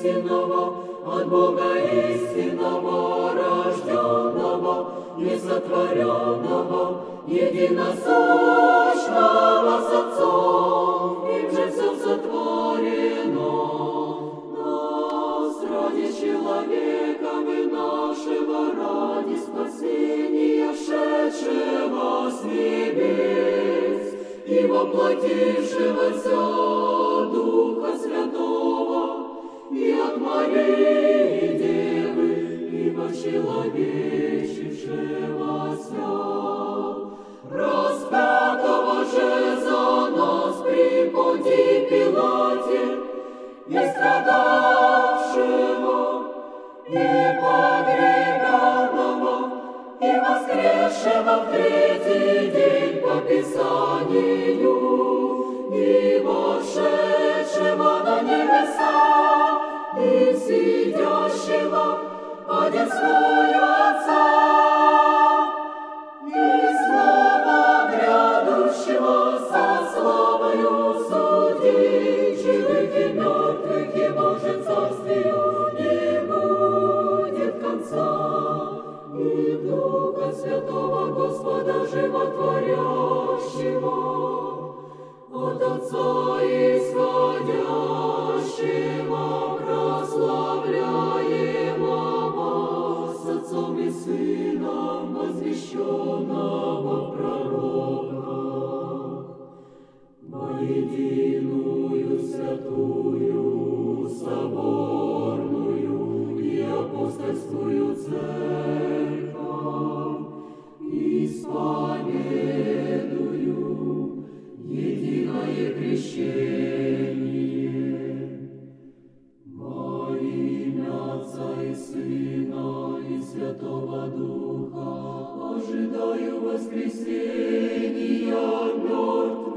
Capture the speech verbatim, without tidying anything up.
истинного, от Бога истинного, рожденного, несотворенного, единосущного с Отцом, им же все сотворено. Нас ради человека и нашего, ради спасения, шедшего с небес и воплотившегося Духа Святого, и от Марии Девы, и вочеловечившегося, распятого же за нас при Понтии Пилате, и страдавшего, и погребенного, и воскресшего в третий день по Писанию, и вошедшего на небеса, и сидящего одесную Отца, и снова грядущего со славою судить живых и мертвых, его же царствию не будет конца. И Духа Святого Господа животворящего, от Отца исходящего, прославляемого с Отцом и Сыном, возвещенного в пророках, во единую святую, соборную и апостольскую церковь, исповедую единое крещение во имя Отца и Сына и Святого Духа, ожидаю воскресения мертвых